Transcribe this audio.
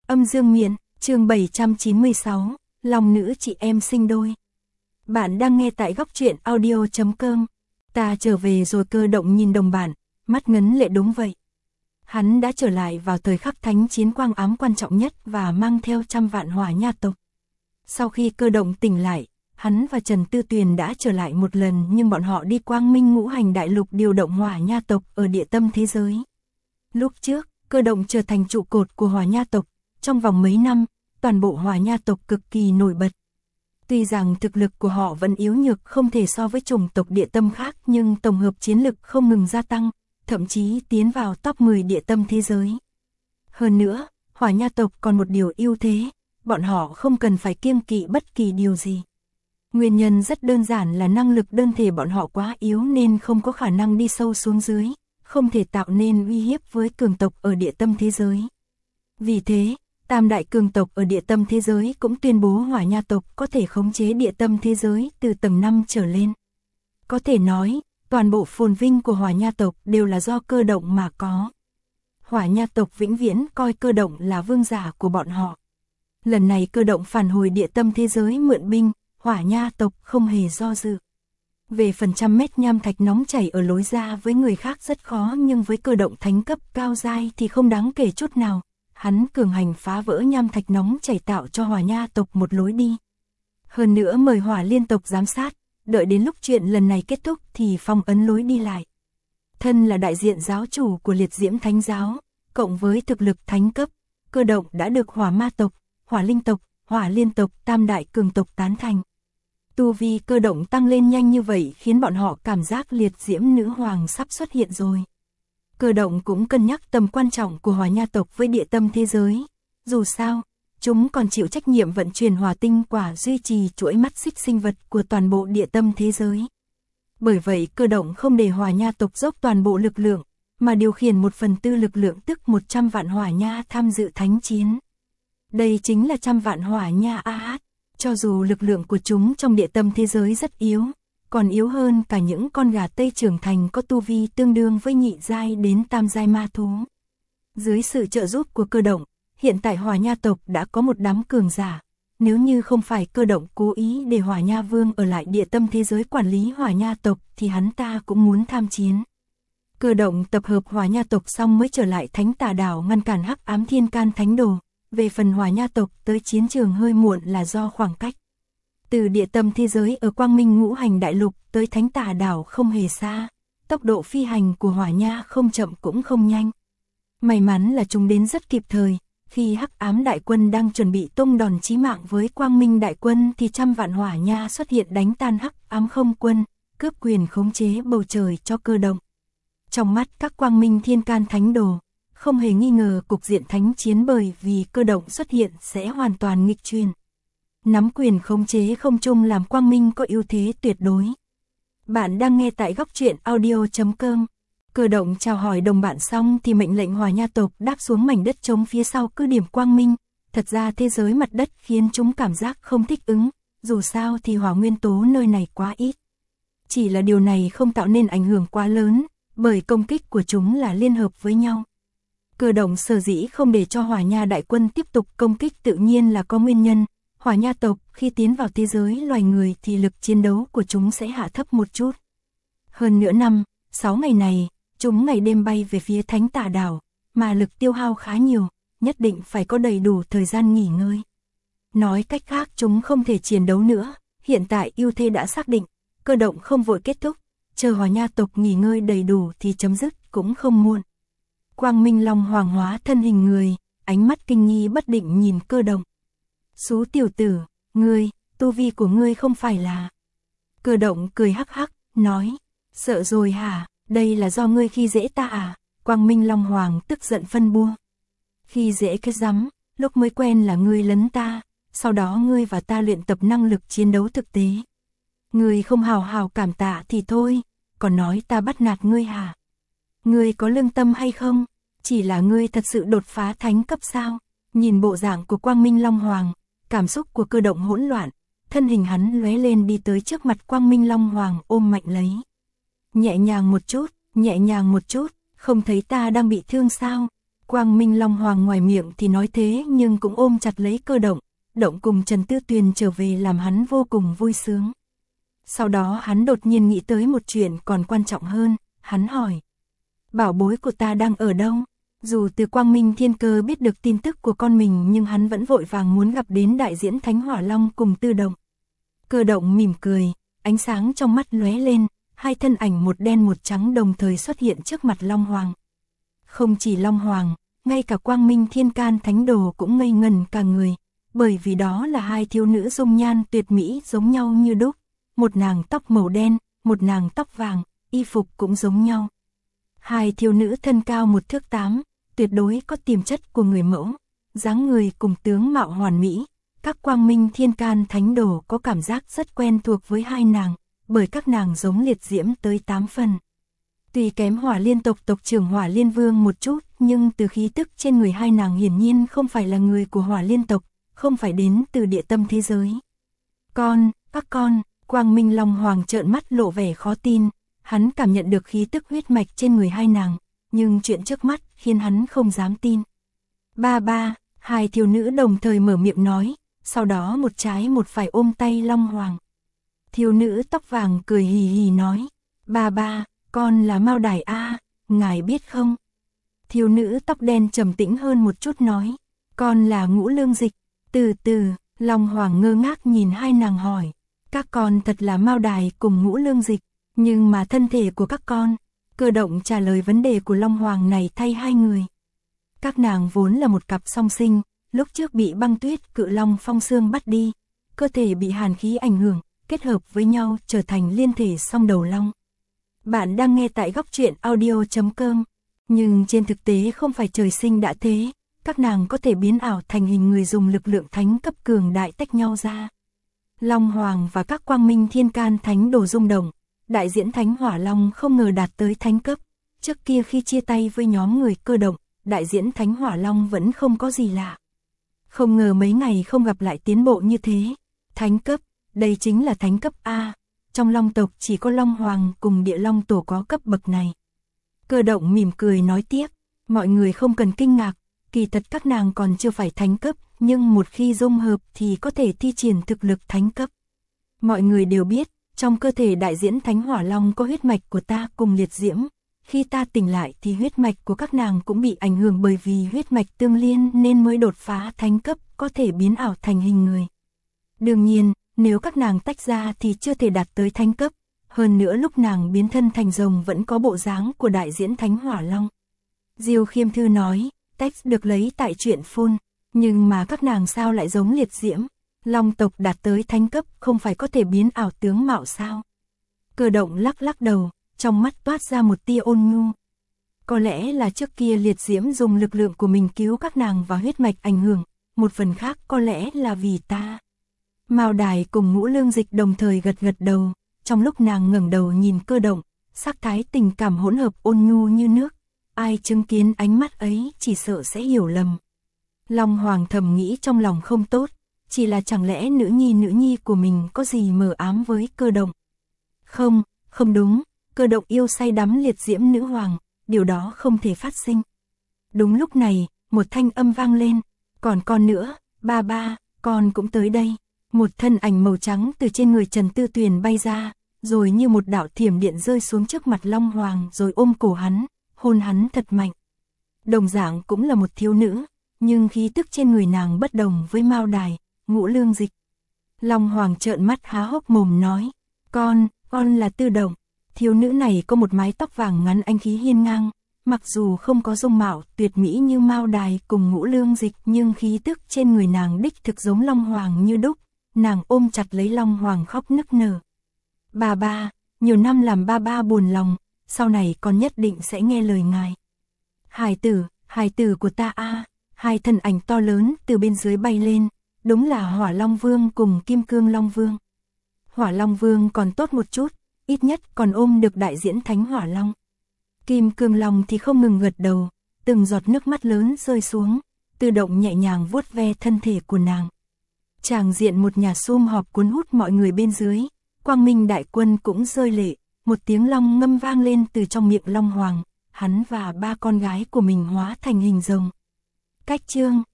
Âm dương miện, chương 796, Long nữ chị em sinh đôi. Bạn đang nghe tại góc truyện audio.com. Ta trở về rồi. Cơ động nhìn đồng bạn, mắt ngấn lệ. Đúng vậy. Hắn đã trở lại vào thời khắc thánh chiến quang ám quan trọng nhất và mang theo trăm vạn hỏa nha tộc. Sau khi Cơ động tỉnh lại, hắn và Trần Tư Tuyền đã trở lại một lần, nhưng bọn họ đi Quang Minh Ngũ Hành Đại Lục điều động hỏa nha tộc ở địa tâm thế giới. Lúc trước, Cơ động trở thành trụ cột của hỏa nha tộc. Trong vòng mấy năm, toàn bộ hỏa nha tộc cực kỳ nổi bật. Tuy rằng thực lực của họ vẫn yếu nhược không thể so với chủng tộc địa tâm khác, nhưng tổng hợp chiến lực không ngừng gia tăng, thậm chí tiến vào top 10 địa tâm thế giới. Hơn nữa, hỏa nha tộc còn một điều ưu thế, bọn họ không cần phải kiêng kỵ bất kỳ điều gì. Nguyên nhân rất đơn giản là năng lực đơn thể bọn họ quá yếu nên không có khả năng đi sâu xuống dưới, không thể tạo nên uy hiếp với cường tộc ở địa tâm thế giới. Vì thế, tam đại cường tộc ở địa tâm thế giới cũng tuyên bố hỏa nha tộc có thể khống chế địa tâm thế giới từ tầng 5 trở lên. Có thể nói, toàn bộ phồn vinh của hỏa nha tộc đều là do Cơ động mà có. Hỏa nha tộc vĩnh viễn coi Cơ động là vương giả của bọn họ. Lần này Cơ động phản hồi địa tâm thế giới mượn binh, hỏa nha tộc không hề do dự. Về phần trăm mét nham thạch nóng chảy ở lối ra với người khác rất khó, nhưng với Cơ động thánh cấp cao giai thì không đáng kể chút nào. Hắn cường hành phá vỡ nham thạch nóng chảy tạo cho hỏa nha tộc một lối đi. Hơn nữa mời hỏa liên tộc giám sát, đợi đến lúc chuyện lần này kết thúc thì phong ấn lối đi lại. Thân là đại diện giáo chủ của liệt diễm thánh giáo, cộng với thực lực thánh cấp, Cơ động đã được hỏa ma tộc, hỏa linh tộc, hỏa liên tộc, tam đại cường tộc tán thành. Tu vi Cơ động tăng lên nhanh như vậy khiến bọn họ cảm giác liệt diễm nữ hoàng sắp xuất hiện rồi. Cơ động cũng cân nhắc tầm quan trọng của hỏa nha tộc với địa tâm thế giới. Dù sao, chúng còn chịu trách nhiệm vận chuyển hỏa tinh quả, duy trì chuỗi mắt xích sinh vật của toàn bộ địa tâm thế giới. Bởi vậy Cơ động không để hỏa nha tộc dốc toàn bộ lực lượng, mà điều khiển 1/4 lực lượng tức 100 vạn hỏa nha tham dự thánh chiến. Đây chính là trăm vạn hỏa nha AH. Cho dù lực lượng của chúng trong địa tâm thế giới rất yếu, còn yếu hơn cả những con gà Tây trưởng thành có tu vi tương đương với nhị giai đến tam giai ma thú. Dưới sự trợ giúp của Cơ động, hiện tại hỏa nha tộc đã có một đám cường giả. Nếu như không phải Cơ động cố ý để hỏa nha vương ở lại địa tâm thế giới quản lý hỏa nha tộc thì hắn ta cũng muốn tham chiến. Cơ động tập hợp hỏa nha tộc xong mới trở lại Thánh Tà Đảo ngăn cản Hắc Ám Thiên Can Thánh Đồ. Về phần hỏa nha tộc tới chiến trường hơi muộn là do khoảng cách. Từ địa tâm thế giới ở Quang Minh Ngũ Hành Đại Lục tới Thánh Tà Đảo không hề xa, tốc độ phi hành của hỏa nha không chậm cũng không nhanh. May mắn là chúng đến rất kịp thời, khi Hắc Ám Đại Quân đang chuẩn bị tung đòn chí mạng với Quang Minh Đại Quân thì trăm vạn hỏa nha xuất hiện đánh tan Hắc Ám Không Quân, cướp quyền khống chế bầu trời cho Cơ động. Trong mắt các Quang Minh Thiên Can Thánh Đồ, không hề nghi ngờ cục diện thánh chiến bởi vì Cơ động xuất hiện sẽ hoàn toàn nghịch chuyển. Nắm quyền khống chế không trung làm Quang Minh có ưu thế tuyệt đối. Bạn đang nghe tại góc truyện audio.com. Cơ động chào hỏi đồng bạn xong thì mệnh lệnh hỏa nha tộc đáp xuống mảnh đất trống phía sau cứ điểm Quang Minh. Thật ra thế giới mặt đất khiến chúng cảm giác không thích ứng, dù sao thì hỏa nguyên tố nơi này quá ít. Chỉ là điều này không tạo nên ảnh hưởng quá lớn, bởi công kích của chúng là liên hợp với nhau. Cơ động sở dĩ không để cho hỏa nha đại quân tiếp tục công kích tự nhiên là có nguyên nhân. Hỏa nha tộc khi tiến vào thế giới loài người thì lực chiến đấu của chúng sẽ hạ thấp một chút. Hơn nữa 5-6 ngày này, chúng ngày đêm bay về phía Thánh Tà Đảo, mà lực tiêu hao khá nhiều, nhất định phải có đầy đủ thời gian nghỉ ngơi. Nói cách khác chúng không thể chiến đấu nữa, hiện tại ưu thế đã xác định, Cơ động không vội kết thúc, chờ hỏa nha tộc nghỉ ngơi đầy đủ thì chấm dứt cũng không muộn. Quang Minh Long hoàng hóa thân hình người, ánh mắt kinh nghi bất định nhìn Cơ động. Xú tiểu tử, ngươi, tu vi của ngươi không phải là... Cơ động cười hắc hắc, nói, sợ rồi hả, đây là do ngươi khi dễ ta à? Quang Minh Long Hoàng tức giận phân bua. Khi dễ cái rắm, lúc mới quen là ngươi lấn ta, sau đó ngươi và ta luyện tập năng lực chiến đấu thực tế. Ngươi không hào hào cảm tạ thì thôi, còn nói ta bắt nạt ngươi hả? Ngươi có lương tâm hay không? Chỉ là ngươi thật sự đột phá thánh cấp sao? Nhìn bộ dạng của Quang Minh Long Hoàng, cảm xúc của Cơ động hỗn loạn, thân hình hắn lóe lên đi tới trước mặt Quang Minh Long Hoàng ôm mạnh lấy. Nhẹ nhàng một chút, không thấy ta đang bị thương sao? Quang Minh Long Hoàng ngoài miệng thì nói thế nhưng cũng ôm chặt lấy Cơ Động, Động cùng Trần Tư Tuyền trở về làm hắn vô cùng vui sướng. Sau đó hắn đột nhiên nghĩ tới một chuyện còn quan trọng hơn, hắn hỏi. Bảo bối của ta đang ở đâu? Dù từ Quang Minh Thiên Cơ biết được tin tức của con mình nhưng hắn vẫn vội vàng muốn gặp đến đại diễn Thánh Hỏa Long cùng Tư Động. Cơ Động mỉm cười, ánh sáng trong mắt lóe lên, hai thân ảnh một đen một trắng đồng thời xuất hiện trước mặt Long Hoàng. Không chỉ Long Hoàng, ngay cả Quang Minh Thiên Can Thánh Đồ cũng ngây ngẩn cả người, bởi vì đó là hai thiếu nữ dung nhan tuyệt mỹ giống nhau như đúc, một nàng tóc màu đen, một nàng tóc vàng, y phục cũng giống nhau. Hai thiếu nữ thân cao 1 thước 8, tuyệt đối có tiềm chất của người mẫu, dáng người cùng tướng mạo hoàn mỹ. Các Quang Minh Thiên Can Thánh Đồ có cảm giác rất quen thuộc với hai nàng, bởi các nàng giống liệt diễm tới 8 phần. Tuy kém Hỏa Liên tộc tộc trưởng Hỏa Liên Vương một chút, nhưng từ khí tức trên người hai nàng hiển nhiên không phải là người của Hỏa Liên tộc, không phải đến từ địa tâm thế giới. Các con, Quang Minh Long Hoàng trợn mắt lộ vẻ khó tin, hắn cảm nhận được khí tức huyết mạch trên người hai nàng, nhưng chuyện trước mắt khiến hắn không dám tin. Ba, hai thiếu nữ đồng thời mở miệng nói, sau đó một trái một phải ôm tay Long Hoàng. Thiếu nữ tóc vàng cười hì hì nói, ba, con là Mao Đài A, ngài biết không? Thiếu nữ tóc đen trầm tĩnh hơn một chút nói, con là Ngũ Lương Dịch. Từ từ, Long Hoàng ngơ ngác nhìn hai nàng hỏi, các con thật là Mao Đài cùng Ngũ Lương Dịch, nhưng mà thân thể của các con. Cơ Động trả lời vấn đề của Long Hoàng này thay hai người. Các nàng vốn là một cặp song sinh, lúc trước bị băng tuyết cự long phong xương bắt đi, cơ thể bị hàn khí ảnh hưởng, kết hợp với nhau trở thành liên thể song đầu long. Bạn đang nghe tại Góc Truyện Audio.com, nhưng trên thực tế không phải trời sinh đã thế, các nàng có thể biến ảo thành hình người dùng lực lượng thánh cấp cường đại tách nhau ra. Long Hoàng và các Quang Minh Thiên Can Thánh Đồ rung động, đại diễn Thánh Hỏa Long không ngờ đạt tới thánh cấp, trước kia khi chia tay với nhóm người Cơ Động, đại diễn Thánh Hỏa Long vẫn không có gì lạ. Không ngờ mấy ngày không gặp lại tiến bộ như thế, thánh cấp, đây chính là thánh cấp A, trong Long tộc chỉ có Long Hoàng cùng Địa Long Tổ có cấp bậc này. Cơ Động mỉm cười nói tiếp, mọi người không cần kinh ngạc, kỳ thật các nàng còn chưa phải thánh cấp, nhưng một khi dung hợp thì có thể thi triển thực lực thánh cấp. Mọi người đều biết, trong cơ thể đại diễn Thánh Hỏa Long có huyết mạch của ta cùng liệt diễm, khi ta tỉnh lại thì huyết mạch của các nàng cũng bị ảnh hưởng bởi vì huyết mạch tương liên nên mới đột phá thánh cấp, có thể biến ảo thành hình người. Đương nhiên, nếu các nàng tách ra thì chưa thể đạt tới thánh cấp, hơn nữa lúc nàng biến thân thành rồng vẫn có bộ dáng của đại diễn Thánh Hỏa Long. Diêu Khiêm Thư nói, text được lấy tại truyện full, nhưng mà các nàng sao lại giống liệt diễm? Long tộc đạt tới thánh cấp không phải có thể biến ảo tướng mạo sao? Cơ Động lắc lắc đầu, trong mắt toát ra một tia ôn nhu. Có lẽ là trước kia liệt diễm dùng lực lượng của mình cứu các nàng và huyết mạch ảnh hưởng, một phần khác có lẽ là vì ta. Mao Đài cùng Ngũ Lương Dịch đồng thời gật gật đầu, trong lúc nàng ngẩng đầu nhìn Cơ Động, sắc thái tình cảm hỗn hợp ôn nhu như nước, ai chứng kiến ánh mắt ấy chỉ sợ sẽ hiểu lầm. Long Hoàng thầm nghĩ trong lòng không tốt, chỉ là chẳng lẽ nữ nhi của mình có gì mờ ám với Cơ Động? Không đúng, Cơ Động yêu say đắm liệt diễm nữ hoàng, điều đó không thể phát sinh. Đúng lúc này, một thanh âm vang lên, còn con nữa, ba, con cũng tới đây. Một thân ảnh màu trắng từ trên người Trần Tư Tuyền bay ra, rồi như một đạo thiểm điện rơi xuống trước mặt Long Hoàng rồi ôm cổ hắn, hôn hắn thật mạnh. Đồng dạng cũng là một thiếu nữ, nhưng khí tức trên người nàng bất đồng với Mao Đài, Ngũ Lương Dịch. Long Hoàng trợn mắt há hốc mồm nói, con là Tư Động. Thiếu nữ này có một mái tóc vàng ngắn anh khí hiên ngang, mặc dù không có dung mạo tuyệt mỹ như Mao Đài cùng Ngũ Lương Dịch nhưng khí tức trên người nàng đích thực giống Long Hoàng như đúc, nàng ôm chặt lấy Long Hoàng khóc nức nở. Ba, nhiều năm làm ba buồn lòng, sau này con nhất định sẽ nghe lời ngài. Hài tử của ta a. Hai thân ảnh to lớn từ bên dưới bay lên, đúng là Hỏa Long Vương cùng Kim Cương Long Vương. Hỏa Long Vương còn tốt một chút, ít nhất còn ôm được đại diễn Thánh Hỏa Long. Kim Cương Long thì không ngừng gật đầu, từng giọt nước mắt lớn rơi xuống, Tự Động nhẹ nhàng vuốt ve thân thể của nàng. Tràng diện một nhà sum họp cuốn hút mọi người bên dưới, Quang Minh đại quân cũng rơi lệ, một tiếng long ngâm vang lên từ trong miệng Long Hoàng, hắn và ba con gái của mình hóa thành hình rồng. Cách chương